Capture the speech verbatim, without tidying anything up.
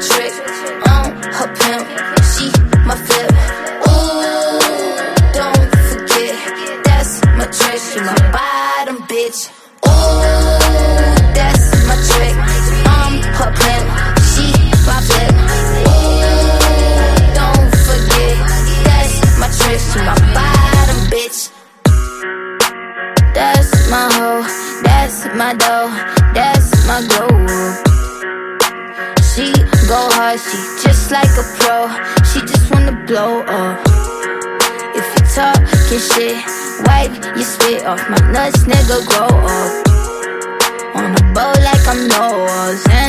trick. I'm her pimp, she my flip. Ooh, don't forget, that's my trick. She my bottom bitch. Ooh, that's my trick. I'm her pimp, she my flip. Ooh, don't forget, that's my trick. She my bottom bitch. That's my hoe, that's my dough, that's my glow. She go hard, she just like a pro. She just wanna blow up. If you talkin' shit, wipe your spit off. My nuts, nigga, grow up. On a boat like I'm Noah's.